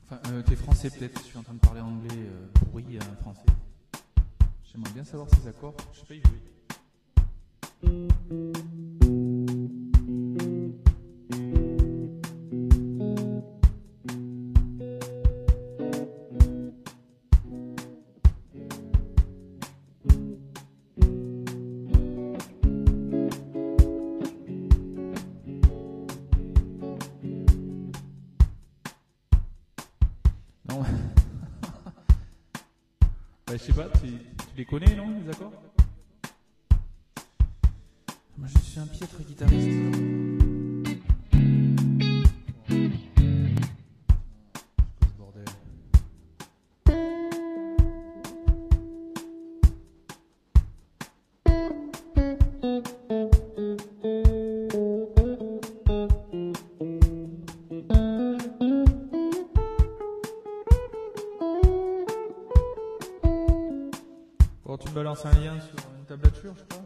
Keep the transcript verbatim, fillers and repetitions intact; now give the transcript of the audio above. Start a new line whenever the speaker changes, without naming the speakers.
Enfin, euh, t'es français peut-être, je suis en train de parler anglais euh, pourri à un français. J'aimerais bien savoir ces accords, je sais pas y jouer. Non. Bah, je sais pas, tu, tu les connais, non, les accords? Moi, je suis un piètre guitariste. C'est quoi ce bordel? Bon, tu me balances un lien sur une tablature, je crois.